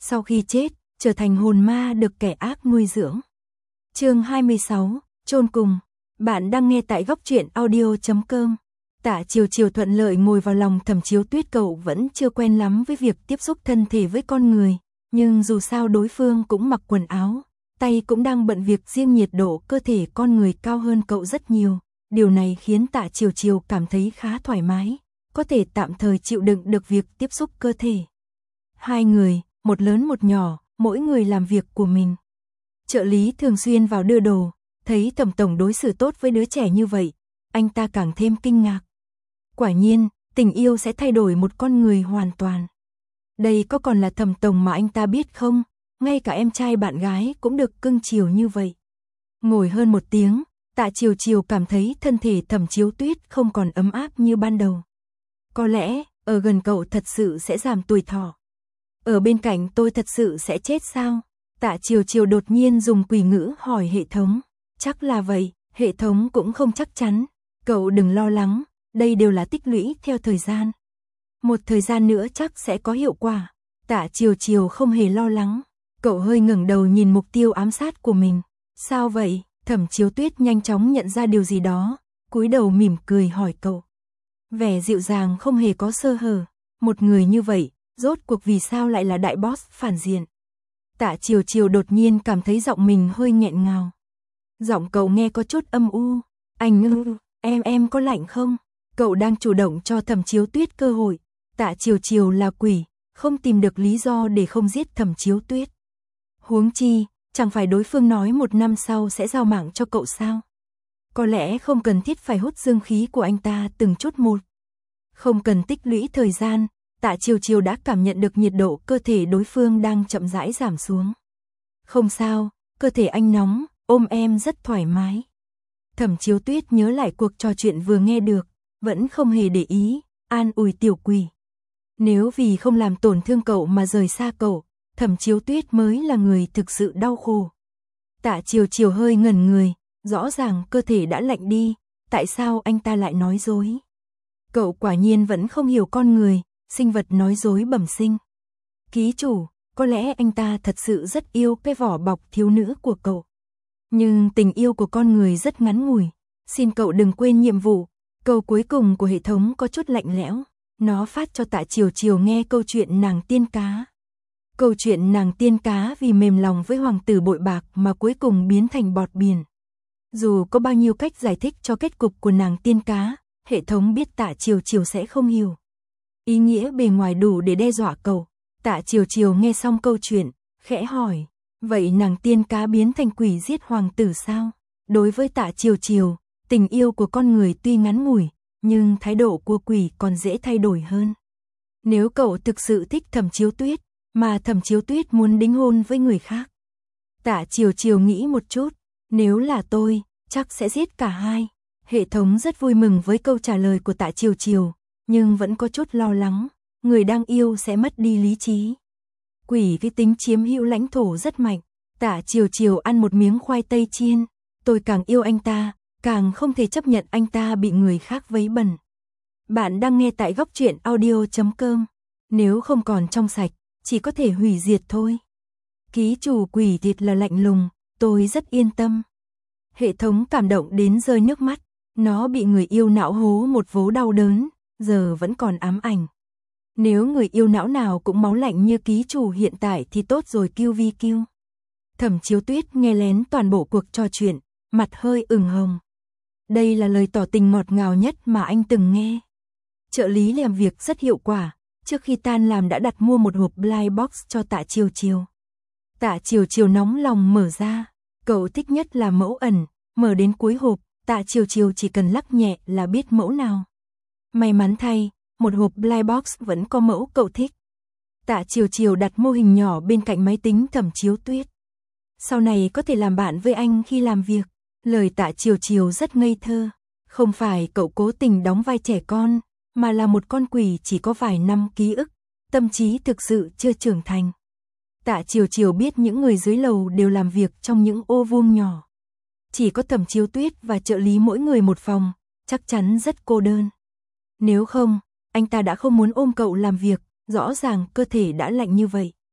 sau khi chết, trở thành hồn ma được kẻ ác nuôi dưỡng. Chương 26, chôn cùng. Bạn đang nghe tại góc truyện audio.com. Tạ Chiều Chiều thuận lợi ngồi vào lòng Thẩm Chiếu Tuyết. Cậu vẫn chưa quen lắm với việc tiếp xúc thân thể với con người, nhưng dù sao đối phương cũng mặc quần áo, tay cũng đang bận việc riêng, nhiệt độ cơ thể con người cao hơn cậu rất nhiều. Điều này khiến Tạ Chiều Chiều cảm thấy khá thoải mái, có thể tạm thời chịu đựng được việc tiếp xúc cơ thể. Hai người, một lớn một nhỏ, mỗi người làm việc của mình. Trợ lý thường xuyên vào đưa đồ, thấy Thẩm tổng đối xử tốt với đứa trẻ như vậy, anh ta càng thêm kinh ngạc. Quả nhiên, tình yêu sẽ thay đổi một con người hoàn toàn. Đây có còn là Thẩm tổng mà anh ta biết không? Ngay cả em trai bạn gái cũng được cưng chiều như vậy. Ngồi hơn một tiếng, Tạ Chiều Chiều cảm thấy thân thể Thẩm Chiếu Tuyết không còn ấm áp như ban đầu. Có lẽ, ở gần cậu thật sự sẽ giảm tuổi thọ. Ở bên cạnh tôi thật sự sẽ chết sao? Tạ Chiều Chiều đột nhiên dùng quỷ ngữ hỏi hệ thống. Chắc là vậy, hệ thống cũng không chắc chắn. Cậu đừng lo lắng, đây đều là tích lũy theo thời gian. Một thời gian nữa chắc sẽ có hiệu quả. Tạ Chiều Chiều không hề lo lắng. Cậu hơi ngẩng đầu nhìn mục tiêu ám sát của mình. Sao vậy? Thẩm Chiếu Tuyết nhanh chóng nhận ra điều gì đó, cúi đầu mỉm cười hỏi cậu. Vẻ dịu dàng không hề có sơ hở. Một người như vậy, rốt cuộc vì sao lại là đại boss phản diện? Tạ Chiều Chiều đột nhiên cảm thấy giọng mình hơi nghẹn ngào. Giọng cậu nghe có chút âm u. Anh em có lạnh không? Cậu đang chủ động cho Thẩm Chiếu Tuyết cơ hội. Tạ Chiều Chiều là quỷ, không tìm được lý do để không giết Thẩm Chiếu Tuyết. Huống chi, chẳng phải đối phương nói 1 năm sau sẽ giao mạng cho cậu sao? Có lẽ không cần thiết phải hút dương khí của anh ta từng chút một. Không cần tích lũy thời gian, Tạ Chiều Chiều đã cảm nhận được nhiệt độ cơ thể đối phương đang chậm rãi giảm xuống. Không sao, cơ thể anh nóng, ôm em rất thoải mái. Thẩm Chiếu Tuyết nhớ lại cuộc trò chuyện vừa nghe được, vẫn không hề để ý, an ủi tiểu quỷ. Nếu vì không làm tổn thương cậu mà rời xa cậu, Thẩm Chiếu Tuyết mới là người thực sự đau khổ. Tạ Chiều Chiều hơi ngẩn người, rõ ràng cơ thể đã lạnh đi, tại sao anh ta lại nói dối? Cậu quả nhiên vẫn không hiểu con người, sinh vật nói dối bẩm sinh. Ký chủ, có lẽ anh ta thật sự rất yêu cái vỏ bọc thiếu nữ của cậu. Nhưng tình yêu của con người rất ngắn ngủi, xin cậu đừng quên nhiệm vụ. Câu cuối cùng của hệ thống có chút lạnh lẽo, nó phát cho Tạ Chiều Chiều nghe câu chuyện nàng tiên cá. Câu chuyện nàng tiên cá vì mềm lòng với hoàng tử bội bạc mà cuối cùng biến thành bọt biển. Dù có bao nhiêu cách giải thích cho kết cục của nàng tiên cá, hệ thống biết Tạ Chiều Chiều sẽ không hiểu. Ý nghĩa bề ngoài đủ để đe dọa cậu. Tạ Chiều Chiều nghe xong câu chuyện, khẽ hỏi, vậy nàng tiên cá biến thành quỷ giết hoàng tử sao? Đối với Tạ Chiều Chiều, tình yêu của con người tuy ngắn ngủi, nhưng thái độ của quỷ còn dễ thay đổi hơn. Nếu cậu thực sự thích Thẩm Chiếu Tuyết, mà Thẩm Chiếu Tuyết muốn đính hôn với người khác. Tạ Chiều Chiều nghĩ một chút, nếu là tôi, chắc sẽ giết cả hai. Hệ thống rất vui mừng với câu trả lời của Tạ Chiều Chiều, nhưng vẫn có chút lo lắng, người đang yêu sẽ mất đi lý trí. Quỷ cái tính chiếm hữu lãnh thổ rất mạnh. Tạ Chiều Chiều ăn một miếng khoai tây chiên, tôi càng yêu anh ta, càng không thể chấp nhận anh ta bị người khác vấy bẩn. Bạn đang nghe tại góc truyện audio.com. Nếu không còn trong sạch, chỉ có thể hủy diệt thôi. Ký chủ quỷ thịt là lạnh lùng, tôi rất yên tâm. Hệ thống cảm động đến rơi nước mắt, nó bị người yêu não hố một vố đau đớn, giờ vẫn còn ám ảnh. Nếu người yêu não nào cũng máu lạnh như ký chủ hiện tại thì tốt rồi QVQ. Thẩm Chiếu Tuyết nghe lén toàn bộ cuộc trò chuyện, mặt hơi ửng hồng. Đây là lời tỏ tình ngọt ngào nhất mà anh từng nghe. Trợ lý làm việc rất hiệu quả, trước khi tan làm đã đặt mua một hộp blind box cho Tạ Chiều Chiều. Tạ Chiều Chiều nóng lòng mở ra, cậu thích nhất là mẫu ẩn, mở đến cuối hộp, Tạ Chiều Chiều chỉ cần lắc nhẹ là biết mẫu nào. May mắn thay, một hộp blind box vẫn có mẫu cậu thích. Tạ Chiều Chiều đặt mô hình nhỏ bên cạnh máy tính Thẩm Chiếu Tuyết. Sau này có thể làm bạn với anh khi làm việc. Lời Tạ Chiều Chiều rất ngây thơ. Không phải cậu cố tình đóng vai trẻ con, mà là một con quỷ chỉ có vài năm ký ức, tâm trí thực sự chưa trưởng thành. Tạ Chiều Chiều biết những người dưới lầu đều làm việc trong những ô vuông nhỏ. Chỉ có Thẩm Chiếu Tuyết và trợ lý mỗi người một phòng, chắc chắn rất cô đơn. Nếu không, anh ta đã không muốn ôm cậu làm việc, rõ ràng cơ thể đã lạnh như vậy.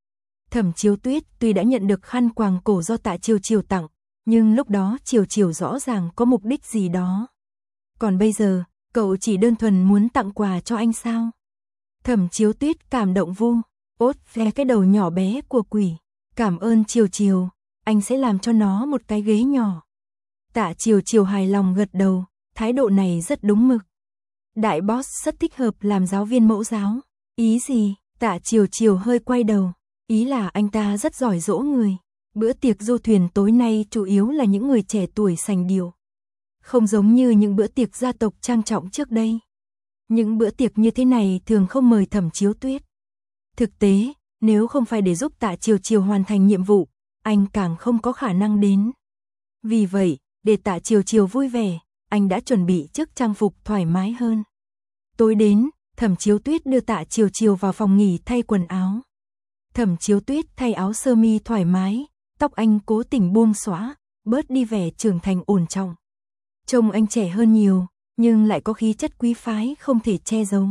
Thẩm Chiếu Tuyết tuy đã nhận được khăn quàng cổ do Tạ Chiều Chiều tặng, nhưng lúc đó Chiều Chiều rõ ràng có mục đích gì đó. Còn bây giờ, cậu chỉ đơn thuần muốn tặng quà cho anh sao? Thẩm Chiếu Tuyết cảm động vuốt ve cái đầu nhỏ bé của quỷ. Cảm ơn Chiều Chiều, anh sẽ làm cho nó một cái ghế nhỏ. Tạ Chiều Chiều hài lòng gật đầu, thái độ này rất đúng mực. Đại boss rất thích hợp làm giáo viên mẫu giáo. Ý gì? Tạ Chiều Chiều hơi quay đầu. Ý là anh ta rất giỏi dỗ người. Bữa tiệc du thuyền tối nay chủ yếu là những người trẻ tuổi sành điệu. Không giống như những bữa tiệc gia tộc trang trọng trước đây. Những bữa tiệc như thế này thường không mời Thẩm Chiếu Tuyết. Thực tế, nếu không phải để giúp Tạ Chiều Chiều hoàn thành nhiệm vụ, anh càng không có khả năng đến. Vì vậy, để Tạ Chiều Chiều vui vẻ, anh đã chuẩn bị chiếc trang phục thoải mái hơn. Tối đến, Thẩm Chiếu Tuyết đưa Tạ Chiều Chiều vào phòng nghỉ thay quần áo. Thẩm Chiếu Tuyết thay áo sơ mi thoải mái, tóc anh cố tình buông xõa, bớt đi vẻ trưởng thành ổn trọng. Trông anh trẻ hơn nhiều, nhưng lại có khí chất quý phái không thể che giấu.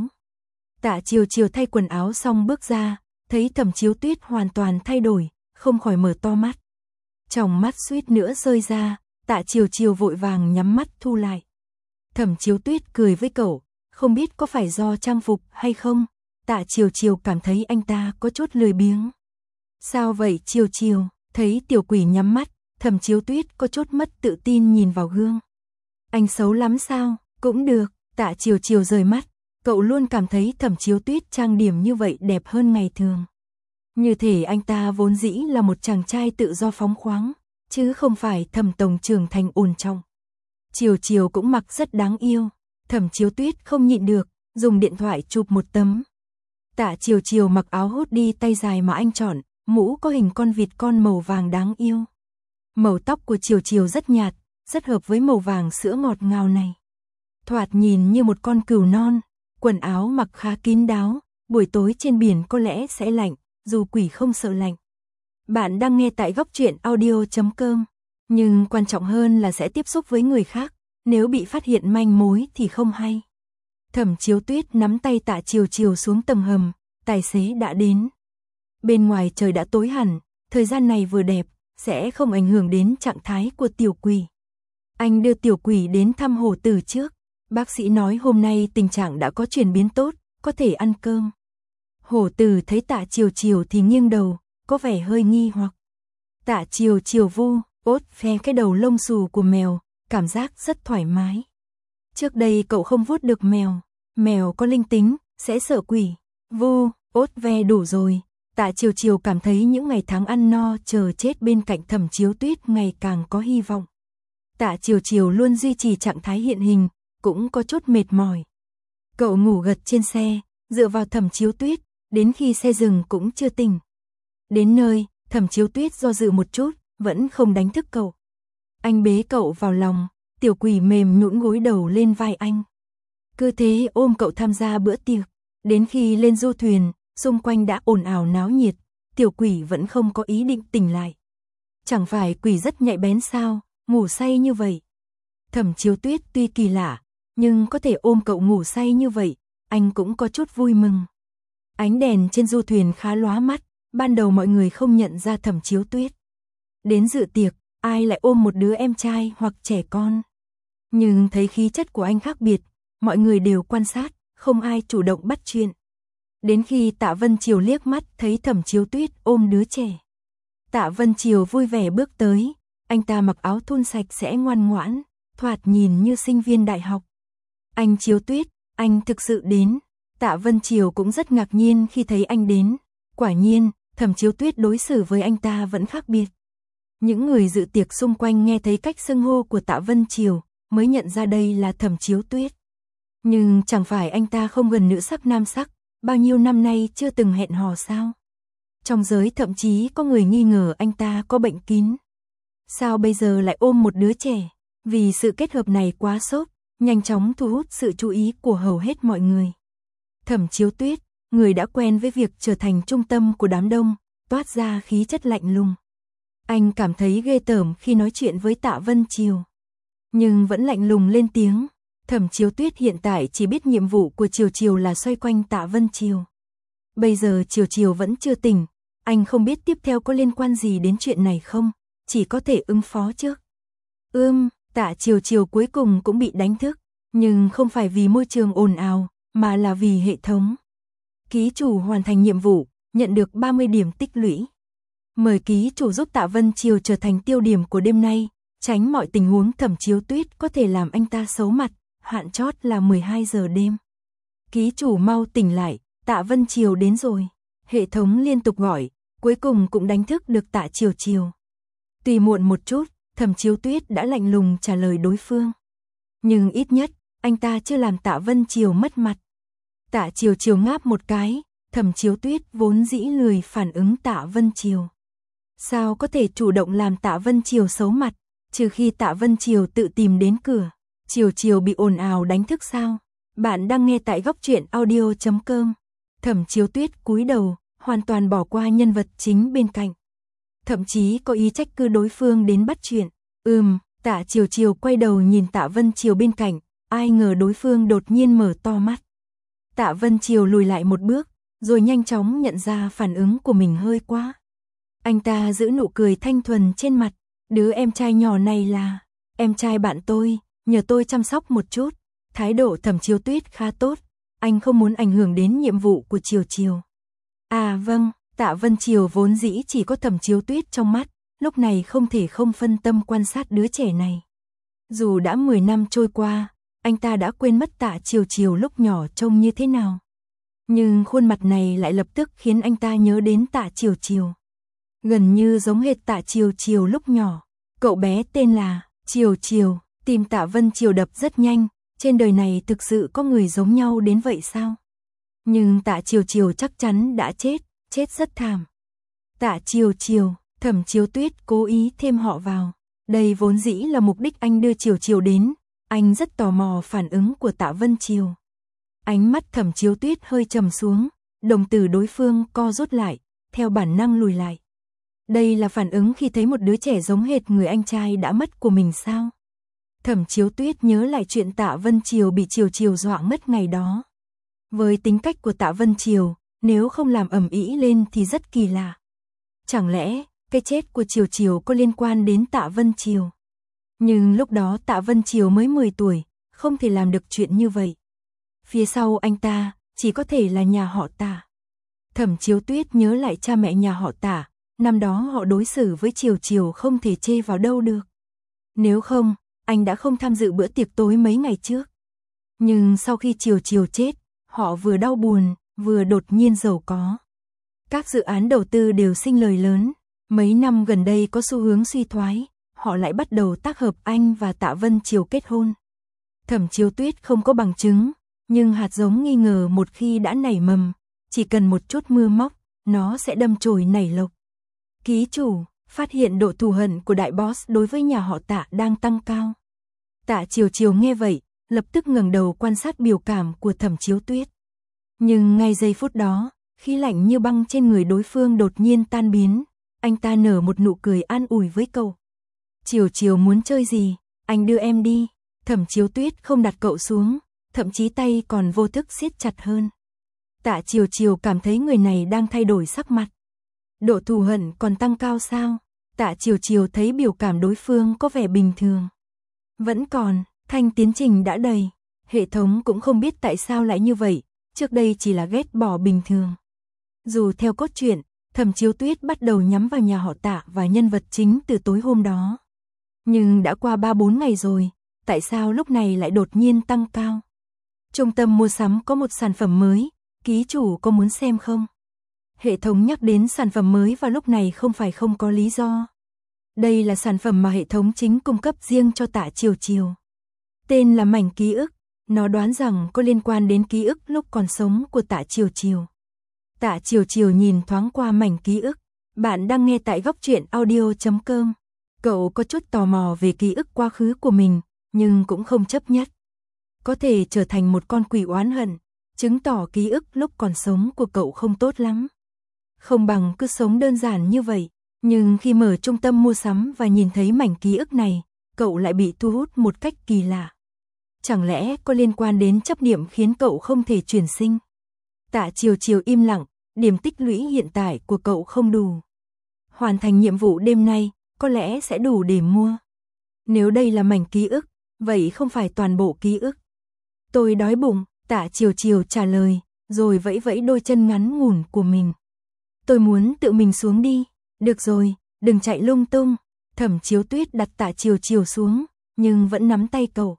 Tạ Chiều Chiều thay quần áo xong bước ra, thấy Thẩm Chiếu Tuyết hoàn toàn thay đổi, không khỏi mở to mắt. Tròng mắt suýt nữa rơi ra, Tạ Chiều Chiều vội vàng nhắm mắt thu lại. Thẩm Chiếu Tuyết cười với cậu, không biết có phải do trang phục hay không, Tạ Chiều Chiều cảm thấy anh ta có chút lười biếng. Sao vậy Chiều Chiều? Thấy tiểu quỷ nhắm mắt, Thẩm Chiếu Tuyết có chút mất tự tin nhìn vào gương. Anh xấu lắm sao? Cũng được, Tạ Chiều Chiều rời mắt, cậu luôn cảm thấy Thẩm Chiếu Tuyết trang điểm như vậy đẹp hơn ngày thường. Như thể anh ta vốn dĩ là một chàng trai tự do phóng khoáng, chứ không phải Thẩm tổng trưởng thành ổn trọng. Chiều Chiều cũng mặc rất đáng yêu, Thẩm Chiếu Tuyết không nhịn được, dùng điện thoại chụp một tấm. Tạ Chiều Chiều mặc áo hoodie tay dài mà anh chọn, mũ có hình con vịt con màu vàng đáng yêu. Màu tóc của Chiều Chiều rất nhạt, rất hợp với màu vàng sữa ngọt ngào này. Thoạt nhìn như một con cừu non, quần áo mặc khá kín đáo, buổi tối trên biển có lẽ sẽ lạnh, dù quỷ không sợ lạnh. Bạn đang nghe tại Góc Truyện Audio.com, nhưng quan trọng hơn là sẽ tiếp xúc với người khác, nếu bị phát hiện manh mối thì không hay. Thẩm Chiếu Tuyết nắm tay Tạ Chiều Chiều xuống tầng hầm, tài xế đã đến. Bên ngoài trời đã tối hẳn, thời gian này vừa đẹp, sẽ không ảnh hưởng đến trạng thái của tiểu quỷ. Anh đưa tiểu quỷ đến thăm hổ tử trước, bác sĩ nói hôm nay tình trạng đã có chuyển biến tốt, có thể ăn cơm. Hổ tử thấy Tạ Chiều Chiều thì nghiêng đầu, có vẻ hơi nghi hoặc. Tạ Chiều Chiều vuốt ve cái đầu lông xù của mèo, cảm giác rất thoải mái. Trước đây cậu không vuốt được mèo, mèo có linh tính, sẽ sợ quỷ. Vuốt ve đủ rồi, Tạ Chiều Chiều cảm thấy những ngày tháng ăn no chờ chết bên cạnh Thẩm Chiếu Tuyết ngày càng có hy vọng. Tạ Chiều Chiều luôn duy trì trạng thái hiện hình, cũng có chút mệt mỏi. Cậu ngủ gật trên xe, dựa vào Thẩm Chiếu Tuyết, đến khi xe dừng cũng chưa tỉnh. Đến nơi, Thẩm Chiếu Tuyết do dự một chút, vẫn không đánh thức cậu. Anh bế cậu vào lòng, tiểu quỷ mềm nhũn gối đầu lên vai anh. Cứ thế ôm cậu tham gia bữa tiệc, đến khi lên du thuyền, xung quanh đã ồn ào náo nhiệt, tiểu quỷ vẫn không có ý định tỉnh lại. Chẳng phải quỷ rất nhạy bén sao, ngủ say như vậy. Thẩm Chiếu Tuyết tuy kỳ lạ, nhưng có thể ôm cậu ngủ say như vậy, anh cũng có chút vui mừng. Ánh đèn trên du thuyền khá lóa mắt, ban đầu mọi người không nhận ra Thẩm Chiếu Tuyết. Đến dự tiệc, ai lại ôm một đứa em trai hoặc trẻ con. Nhưng thấy khí chất của anh khác biệt, mọi người đều quan sát, không ai chủ động bắt chuyện. Đến khi Tạ Vân Triều liếc mắt thấy Thẩm Chiếu Tuyết ôm đứa trẻ. Tạ Vân Triều vui vẻ bước tới, anh ta mặc áo thun sạch sẽ ngoan ngoãn, thoạt nhìn như sinh viên đại học. Anh Chiếu Tuyết, anh thực sự đến. Tạ Vân Triều cũng rất ngạc nhiên khi thấy anh đến. Quả nhiên, Thẩm Chiếu Tuyết đối xử với anh ta vẫn khác biệt. Những người dự tiệc xung quanh nghe thấy cách xưng hô của Tạ Vân Triều, mới nhận ra đây là Thẩm Chiếu Tuyết. Nhưng chẳng phải anh ta không gần nữ sắc nam sắc, bao nhiêu năm nay chưa từng hẹn hò sao? Trong giới thậm chí có người nghi ngờ anh ta có bệnh kín. Sao bây giờ lại ôm một đứa trẻ? Vì sự kết hợp này quá sốc, nhanh chóng thu hút sự chú ý của hầu hết mọi người. Thẩm Chiếu Tuyết, người đã quen với việc trở thành trung tâm của đám đông, toát ra khí chất lạnh lùng. Anh cảm thấy ghê tởm khi nói chuyện với Tạ Vân Triều, nhưng vẫn lạnh lùng lên tiếng. Thẩm Chiếu Tuyết hiện tại chỉ biết nhiệm vụ của Chiều Chiều là xoay quanh Tạ Vân Triều. Bây giờ Chiều Chiều vẫn chưa tỉnh, Anh không biết tiếp theo có liên quan gì đến chuyện này không, chỉ có thể ứng phó trước. Tạ Chiều Chiều cuối cùng cũng bị đánh thức, nhưng không phải vì môi trường ồn ào, mà là vì hệ thống. Ký chủ hoàn thành nhiệm vụ, nhận được 30 điểm tích lũy. Mời ký chủ giúp Tạ Vân Chiều trở thành tiêu điểm của đêm nay, tránh mọi tình huống Thẩm Chiếu Tuyết có thể làm anh ta xấu mặt, hạn chót là 12 giờ đêm. Ký chủ mau tỉnh lại, Tạ Vân Chiều đến rồi. Hệ thống liên tục gọi, cuối cùng cũng đánh thức được Tạ Chiều Chiều. Tuy muộn một chút, Thẩm Chiếu Tuyết đã lạnh lùng trả lời đối phương. Nhưng ít nhất, anh ta chưa làm Tạ Vân Chiều mất mặt. Tạ Chiều Chiều ngáp một cái, Thẩm Chiếu Tuyết vốn dĩ lười phản ứng Tạ Vân Chiều. Sao có thể chủ động làm Tạ Vân Chiều xấu mặt, trừ khi Tạ Vân Chiều tự tìm đến cửa. Chiều Chiều bị ồn ào đánh thức sao? Bạn đang nghe tại góc truyện audio.com. Thẩm Chiếu Tuyết cúi đầu, hoàn toàn bỏ qua nhân vật chính bên cạnh. Thậm chí có ý trách cứ đối phương đến bắt chuyện. Tạ Chiều Chiều quay đầu nhìn Tạ Vân Chiều bên cạnh, ai ngờ đối phương đột nhiên mở to mắt. Tạ Vân Chiều lùi lại một bước, rồi nhanh chóng nhận ra phản ứng của mình hơi quá. Anh ta giữ nụ cười thanh thuần trên mặt, đứa em trai nhỏ này là em trai bạn tôi, nhờ tôi chăm sóc một chút. Thái độ Thẩm Chiếu Tuyết khá tốt, anh không muốn ảnh hưởng đến nhiệm vụ của Chiều Chiều. À vâng, Tạ Vân Chiều vốn dĩ chỉ có Thẩm Chiếu Tuyết trong mắt, lúc này không thể không phân tâm quan sát đứa trẻ này. Dù đã 10 năm trôi qua, anh ta đã quên mất Tạ Chiều Chiều lúc nhỏ trông như thế nào. Nhưng khuôn mặt này lại lập tức khiến anh ta nhớ đến Tạ Chiều Chiều. Gần như giống hệt Tạ Chiều Chiều lúc nhỏ. Cậu bé tên là Chiều Chiều, tim Tạ Vân Chiều đập rất nhanh, trên đời này thực sự có người giống nhau đến vậy sao? Nhưng Tạ Chiều Chiều chắc chắn đã chết rất thảm. Tạ Chiều Chiều, Thẩm Chiếu Tuyết cố ý thêm họ vào. Đây vốn dĩ là mục đích anh đưa Chiều Chiều đến, anh rất tò mò phản ứng của Tạ Vân Chiều. Ánh mắt Thẩm Chiếu Tuyết hơi trầm xuống, đồng tử đối phương co rút lại, theo bản năng lùi lại. Đây là phản ứng khi thấy một đứa trẻ giống hệt người anh trai đã mất của mình sao? Thẩm Chiếu Tuyết nhớ lại chuyện Tạ Vân Chiều bị Chiều Chiều dọa mất ngày đó. Với tính cách của Tạ Vân Chiều, nếu không làm ầm ĩ lên thì rất kỳ lạ. Chẳng lẽ, cái chết của Chiều Chiều có liên quan đến Tạ Vân Chiều? Nhưng lúc đó Tạ Vân Chiều mới 10 tuổi, không thể làm được chuyện như vậy. Phía sau anh ta, chỉ có thể là nhà họ Tạ. Thẩm Chiếu Tuyết nhớ lại cha mẹ nhà họ Tạ, năm đó họ đối xử với Chiều Chiều không thể chê vào đâu được. Nếu không, anh đã không tham dự bữa tiệc tối mấy ngày trước. Nhưng sau khi Chiều Chiều chết, họ vừa đau buồn, vừa đột nhiên giàu có. Các dự án đầu tư đều sinh lời lớn, mấy năm gần đây có xu hướng suy thoái, họ lại bắt đầu tác hợp anh và Tạ Vân Chiều kết hôn. Thẩm Chiếu Tuyết không có bằng chứng, nhưng hạt giống nghi ngờ một khi đã nảy mầm, chỉ cần một chút mưa móc, nó sẽ đâm chồi nảy lộc. Ký chủ, phát hiện độ thù hận của đại boss đối với nhà họ Tạ đang tăng cao. Tạ Chiều Chiều nghe vậy, lập tức ngẩng đầu quan sát biểu cảm của Thẩm Chiếu Tuyết. Nhưng ngay giây phút đó, khí lạnh như băng trên người đối phương đột nhiên tan biến, anh ta nở một nụ cười an ủi với cậu. Chiều Chiều muốn chơi gì, anh đưa em đi. Thẩm Chiếu Tuyết không đặt cậu xuống, thậm chí tay còn vô thức siết chặt hơn. Tạ Chiều Chiều cảm thấy người này đang thay đổi sắc mặt. Độ thù hận còn tăng cao sao? Tạ Chiều Chiều thấy biểu cảm đối phương có vẻ bình thường. Vẫn còn, thanh tiến trình đã đầy. Hệ thống cũng không biết tại sao lại như vậy, trước đây chỉ là ghét bỏ bình thường. Dù theo cốt truyện, Thẩm Chiếu Tuyết bắt đầu nhắm vào nhà họ Tạ và nhân vật chính từ tối hôm đó. Nhưng đã qua 3-4 ngày rồi, tại sao lúc này lại đột nhiên tăng cao? Trung tâm mua sắm có một sản phẩm mới, ký chủ có muốn xem không? Hệ thống nhắc đến sản phẩm mới vào lúc này không phải không có lý do. Đây là sản phẩm mà hệ thống chính cung cấp riêng cho Tạ Chiều Chiều. Tên là mảnh ký ức, nó đoán rằng có liên quan đến ký ức lúc còn sống của Tạ Chiều Chiều. Tạ Chiều Chiều nhìn thoáng qua mảnh ký ức. Bạn đang nghe tại góc truyện audio.com. Cậu có chút tò mò về ký ức quá khứ của mình, nhưng cũng không chấp nhất. Có thể trở thành một con quỷ oán hận, chứng tỏ ký ức lúc còn sống của cậu không tốt lắm. Không bằng cứ sống đơn giản như vậy. Nhưng khi mở trung tâm mua sắm và nhìn thấy mảnh ký ức này, cậu lại bị thu hút một cách kỳ lạ. Chẳng lẽ có liên quan đến chấp niệm khiến cậu không thể chuyển sinh? Tạ Chiều Chiều im lặng, điểm tích lũy hiện tại của cậu không đủ. Hoàn thành nhiệm vụ đêm nay, có lẽ sẽ đủ để mua. Nếu đây là mảnh ký ức, vậy không phải toàn bộ ký ức. Tôi đói bụng, Tạ Chiều Chiều trả lời, rồi vẫy vẫy đôi chân ngắn ngủn của mình. Tôi muốn tự mình xuống đi. Được rồi, đừng chạy lung tung. Thẩm Chiếu Tuyết đặt Tạ Chiều Chiều xuống, nhưng vẫn nắm tay cậu.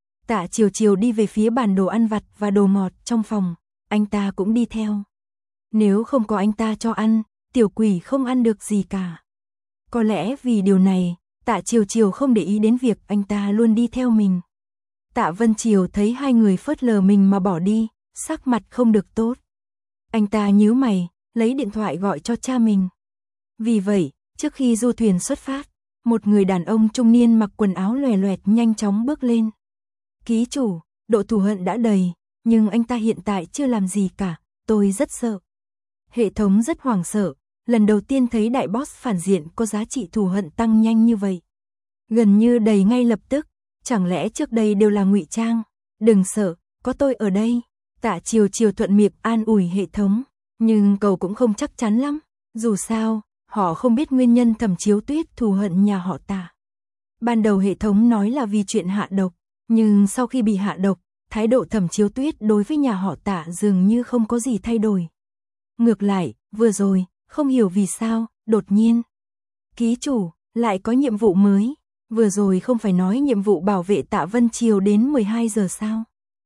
Tạ Chiều Chiều đi về phía bàn đồ ăn vặt và đồ ngọt trong phòng, anh ta cũng đi theo. Nếu không có anh ta cho ăn, tiểu quỷ không ăn được gì cả. Có lẽ vì điều này, Tạ Chiều Chiều không để ý đến việc anh ta luôn đi theo mình. Tạ Vân Chiều thấy hai người phớt lờ mình mà bỏ đi, sắc mặt không được tốt. Anh ta nhíu mày, lấy điện thoại gọi cho cha mình. Vì vậy, trước khi du thuyền xuất phát, một người đàn ông trung niên mặc quần áo loè loẹt nhanh chóng bước lên. Ký chủ, độ thù hận đã đầy, nhưng anh ta hiện tại chưa làm gì cả, tôi rất sợ. Hệ thống rất hoảng sợ, lần đầu tiên thấy đại boss phản diện có giá trị thù hận tăng nhanh như vậy. Gần như đầy ngay lập tức, chẳng lẽ trước đây đều là ngụy trang? Đừng sợ, có tôi ở đây. Tạ Chiều Chiều thuận miệng an ủi hệ thống, nhưng cậu cũng không chắc chắn lắm. Dù sao, họ không biết nguyên nhân Thẩm Chiếu Tuyết thù hận nhà họ Tạ. Ban đầu hệ thống nói là vì chuyện hạ độc, nhưng sau khi bị hạ độc, thái độ Thẩm Chiếu Tuyết đối với nhà họ Tạ dường như không có gì thay đổi. Ngược lại, vừa rồi, không hiểu vì sao, đột nhiên. Ký chủ, lại có nhiệm vụ mới. Vừa rồi không phải nói nhiệm vụ bảo vệ Tạ Vân Chiều đến 12 giờ sao?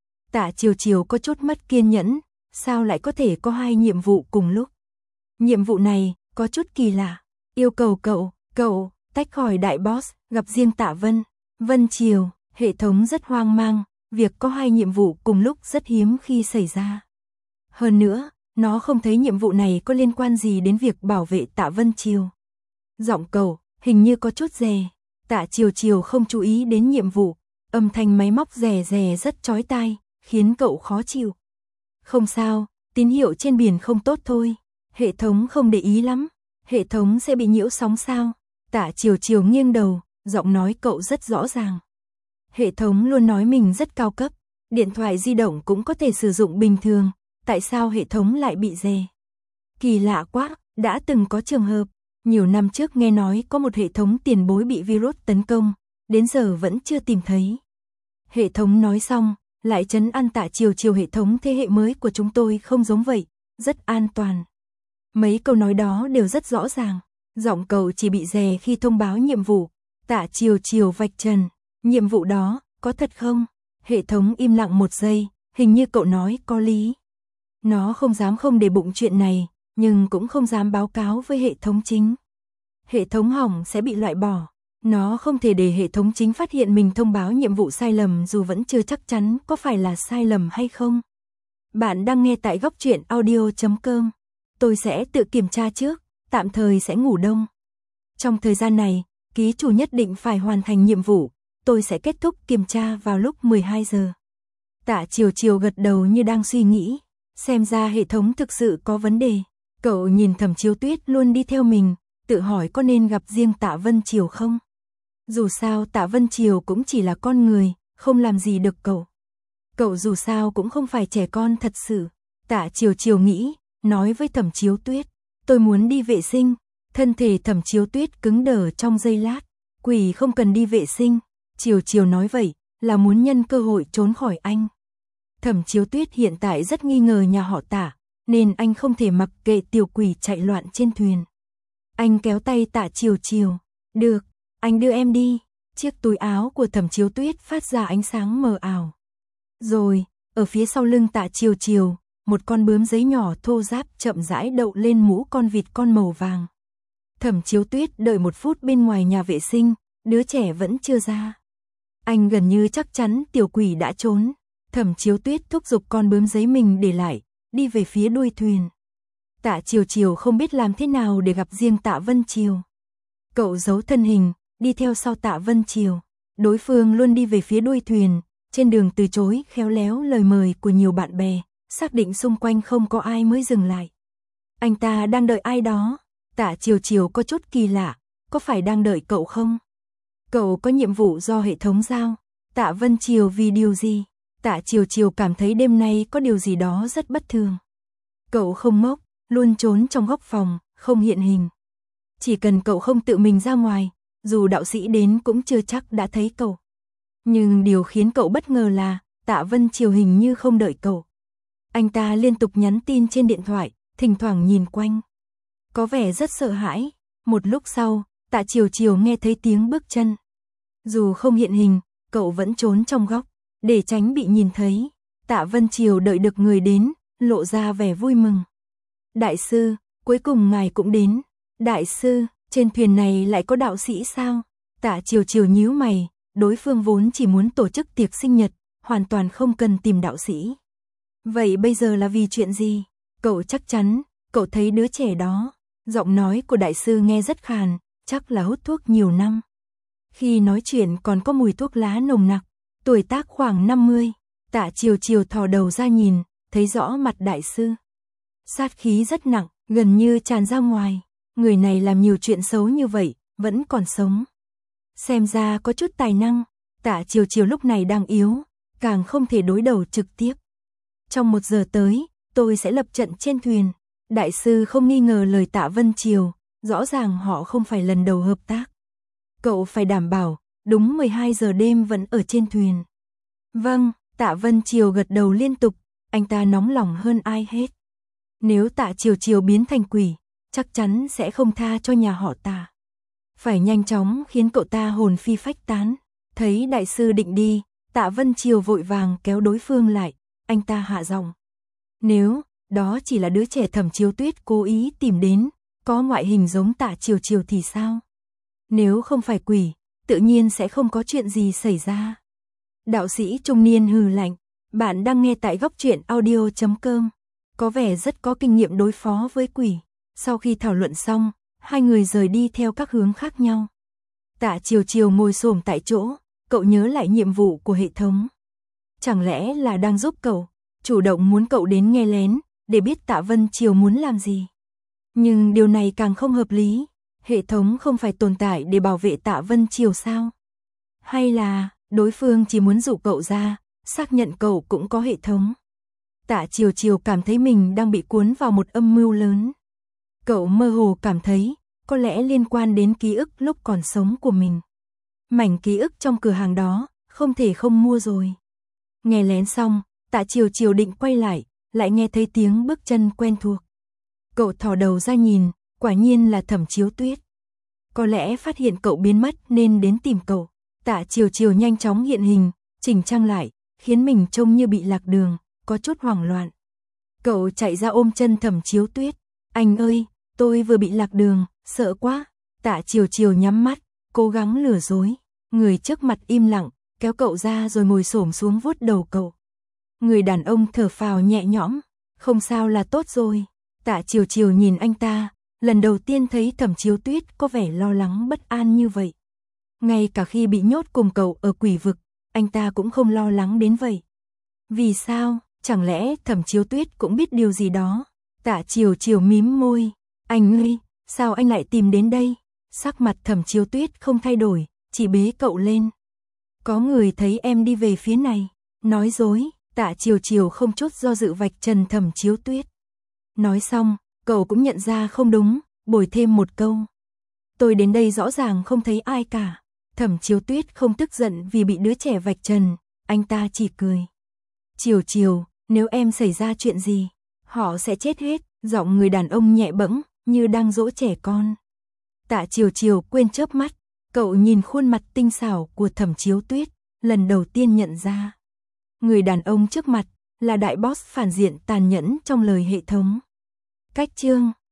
Tạ Chiều Chiều có chút mất kiên nhẫn, sao lại có thể có hai nhiệm vụ cùng lúc? Nhiệm vụ này, có chút kỳ lạ, yêu cầu cậu, tách khỏi đại boss, gặp riêng Tạ Vân Chiều, hệ thống rất hoang mang, việc có hai nhiệm vụ cùng lúc rất hiếm khi xảy ra. Hơn nữa, nó không thấy nhiệm vụ này có liên quan gì đến việc bảo vệ Tạ Vân Chiều. Giọng cậu, hình như có chút dè. Tạ Chiều Chiều không chú ý đến nhiệm vụ, âm thanh máy móc rè rè rất chói tai, khiến cậu khó chịu. Không sao, tín hiệu trên biển không tốt thôi, hệ thống không để ý lắm, hệ thống sẽ bị nhiễu sóng sao? Tạ Chiều Chiều nghiêng đầu, giọng nói cậu rất rõ ràng. Hệ thống luôn nói mình rất cao cấp, điện thoại di động cũng có thể sử dụng bình thường, tại sao hệ thống lại bị rè? Kỳ lạ quá, đã từng có trường hợp. Nhiều năm trước nghe nói có một hệ thống tiền bối bị virus tấn công, đến giờ vẫn chưa tìm thấy. Hệ thống nói xong, lại trấn an Tạ Chiều Chiều, hệ thống thế hệ mới của chúng tôi không giống vậy, rất an toàn. Mấy câu nói đó đều rất rõ ràng, giọng cậu chỉ bị rè khi thông báo nhiệm vụ. Tạ Chiều Chiều vạch trần, nhiệm vụ đó, có thật không? Hệ thống im lặng một giây, hình như cậu nói có lý. Nó không dám không để bụng chuyện này, nhưng cũng không dám báo cáo với hệ thống chính. Hệ thống hỏng sẽ bị loại bỏ. Nó không thể để hệ thống chính phát hiện mình thông báo nhiệm vụ sai lầm dù vẫn chưa chắc chắn có phải là sai lầm hay không. Bạn đang nghe tại góc truyện audio.com. Tôi sẽ tự kiểm tra trước, tạm thời sẽ ngủ đông. Trong thời gian này, ký chủ nhất định phải hoàn thành nhiệm vụ. Tôi sẽ kết thúc kiểm tra vào lúc 12 giờ. Tạ Chiều Chiều gật đầu như đang suy nghĩ. Xem ra hệ thống thực sự có vấn đề. Cậu nhìn Thẩm Chiếu Tuyết luôn đi theo mình, tự hỏi có nên gặp riêng Tạ Vân Chiều không? Dù sao Tạ Vân Chiều cũng chỉ là con người, không làm gì được cậu. Cậu dù sao cũng không phải trẻ con thật sự. Tạ Chiều Chiều nghĩ, nói với Thẩm Chiếu Tuyết, tôi muốn đi vệ sinh. Thân thể Thẩm Chiếu Tuyết cứng đờ trong giây lát, quỷ không cần đi vệ sinh. Chiều Chiều nói vậy, là muốn nhân cơ hội trốn khỏi anh. Thẩm Chiếu Tuyết hiện tại rất nghi ngờ nhà họ Tạ, nên anh không thể mặc kệ tiểu quỷ chạy loạn trên thuyền. Anh kéo tay Tạ Chiều Chiều, được, anh đưa em đi. Chiếc túi áo của Thẩm Chiếu Tuyết phát ra ánh sáng mờ ảo. Rồi, ở phía sau lưng Tạ Chiều Chiều, một con bướm giấy nhỏ thô ráp chậm rãi đậu lên mũ con vịt con màu vàng. Thẩm Chiếu Tuyết đợi 1 phút bên ngoài nhà vệ sinh, đứa trẻ vẫn chưa ra. Anh gần như chắc chắn tiểu quỷ đã trốn. Thẩm Chiếu Tuyết thúc giục con bướm giấy mình để lại, đi về phía đuôi thuyền. Tạ Chiều Chiều không biết làm thế nào để gặp riêng Tạ Vân Chiều. Cậu giấu thân hình, đi theo sau Tạ Vân Chiều. Đối phương luôn đi về phía đuôi thuyền, trên đường từ chối khéo léo lời mời của nhiều bạn bè, xác định xung quanh không có ai mới dừng lại. Anh ta đang đợi ai đó. Tạ Chiều Chiều có chút kỳ lạ, có phải đang đợi cậu không? Cậu có nhiệm vụ do hệ thống giao. Tạ Vân Chiều vì điều gì? Tạ Chiều Chiều cảm thấy đêm nay có điều gì đó rất bất thường. Cậu không ngốc, luôn trốn trong góc phòng, không hiện hình. Chỉ cần cậu không tự mình ra ngoài, dù đạo sĩ đến cũng chưa chắc đã thấy cậu. Nhưng điều khiến cậu bất ngờ là, Tạ Vân Triều hình như không đợi cậu. Anh ta liên tục nhắn tin trên điện thoại, thỉnh thoảng nhìn quanh. Có vẻ rất sợ hãi. Một lúc sau, Tạ Triều Triều nghe thấy tiếng bước chân. Dù không hiện hình, cậu vẫn trốn trong góc, để tránh bị nhìn thấy. Tạ Vân Triều đợi được người đến, lộ ra vẻ vui mừng. Đại sư, cuối cùng ngài cũng đến. Đại sư, trên thuyền này lại có đạo sĩ sao? Tạ Triều Triều nhíu mày, đối phương vốn chỉ muốn tổ chức tiệc sinh nhật, hoàn toàn không cần tìm đạo sĩ. Vậy bây giờ là vì chuyện gì? Cậu chắc chắn, cậu thấy đứa trẻ đó. Giọng nói của đại sư nghe rất khàn, chắc là hút thuốc nhiều năm. Khi nói chuyện còn có mùi thuốc lá nồng nặc, tuổi tác khoảng 50. Tạ Triều Triều thò đầu ra nhìn, thấy rõ mặt đại sư. Sát khí rất nặng, gần như tràn ra ngoài. Người này làm nhiều chuyện xấu như vậy, vẫn còn sống. Xem ra có chút tài năng. Tạ Triều Triều lúc này đang yếu, càng không thể đối đầu trực tiếp. Trong 1 giờ tới, tôi sẽ lập trận trên thuyền. Đại sư không nghi ngờ lời Tạ Vân Triều, rõ ràng họ không phải lần đầu hợp tác. Cậu phải đảm bảo, đúng 12 giờ đêm vẫn ở trên thuyền. Vâng, Tạ Vân Triều gật đầu liên tục, anh ta nóng lòng hơn ai hết. Nếu Tạ Triều Triều biến thành quỷ, chắc chắn sẽ không tha cho nhà họ Tạ. Phải nhanh chóng khiến cậu ta hồn phi phách tán. Thấy đại sư định đi, Tạ Vân Triều vội vàng kéo đối phương lại, anh ta hạ giọng. Nếu đó chỉ là đứa trẻ Thẩm Chiếu Tuyết cố ý tìm đến, có ngoại hình giống Tạ Triều Triều thì sao? Nếu không phải quỷ, tự nhiên sẽ không có chuyện gì xảy ra. Đạo sĩ trung niên hừ lạnh, bạn đang nghe tại góc truyện audio.com. Có vẻ rất có kinh nghiệm đối phó với quỷ. Sau khi thảo luận xong, hai người rời đi theo các hướng khác nhau. Tạ Triều Triều ngồi xổm tại chỗ, cậu nhớ lại nhiệm vụ của hệ thống. Chẳng lẽ là đang giúp cậu, chủ động muốn cậu đến nghe lén, để biết Tạ Vân Triều muốn làm gì. Nhưng điều này càng không hợp lý. Hệ thống không phải tồn tại để bảo vệ Tạ Vân Triều sao? Hay là đối phương chỉ muốn dụ cậu ra, xác nhận cậu cũng có hệ thống? Tạ Triều Triều cảm thấy mình đang bị cuốn vào một âm mưu lớn. Cậu mơ hồ cảm thấy, có lẽ liên quan đến ký ức lúc còn sống của mình. Mảnh ký ức trong cửa hàng đó, không thể không mua rồi. Nghe lén xong, Tạ Triều Triều định quay lại nghe thấy tiếng bước chân quen thuộc. Cậu thò đầu ra nhìn, quả nhiên là Thẩm Chiếu Tuyết. Có lẽ phát hiện cậu biến mất nên đến tìm cậu. Tạ Triều Triều nhanh chóng hiện hình, chỉnh trang lại, khiến mình trông như bị lạc đường, có chút hoảng loạn. Cậu chạy ra ôm chân Thẩm Chiếu Tuyết. Anh ơi, tôi vừa bị lạc đường, sợ quá. Tạ Triều Triều nhắm mắt, cố gắng lừa dối. Người trước mặt im lặng, kéo cậu ra rồi ngồi xổm xuống vuốt đầu cậu. Người đàn ông thở phào nhẹ nhõm, không sao là tốt rồi. Tạ Triều Triều nhìn anh ta, lần đầu tiên thấy Thẩm Chiếu Tuyết có vẻ lo lắng bất an như vậy. Ngay cả khi bị nhốt cùng cậu ở quỷ vực, anh ta cũng không lo lắng đến vậy. Vì sao, chẳng lẽ Thẩm Chiếu Tuyết cũng biết điều gì đó? Tạ Triều Triều mím môi, anh ơi, sao anh lại tìm đến đây? Sắc mặt Thẩm Chiếu Tuyết không thay đổi, chỉ bế cậu lên. Có người thấy em đi về phía này. Nói dối, Tạ Triều Triều không chút do dự vạch trần Thẩm Chiếu Tuyết. Nói xong, cậu cũng nhận ra không đúng, bồi thêm một câu. Tôi đến đây rõ ràng không thấy ai cả. Thẩm Chiếu Tuyết không tức giận vì bị đứa trẻ vạch trần, anh ta chỉ cười. Triều Triều, nếu em xảy ra chuyện gì, họ sẽ chết hết. Giọng người đàn ông nhẹ bẫng, như đang dỗ trẻ con. Tạ Triều Triều quên chớp mắt, cậu nhìn khuôn mặt tinh xảo của Thẩm Chiếu Tuyết, lần đầu tiên nhận ra. Người đàn ông trước mặt là đại boss phản diện tàn nhẫn trong lời hệ thống. Cách chương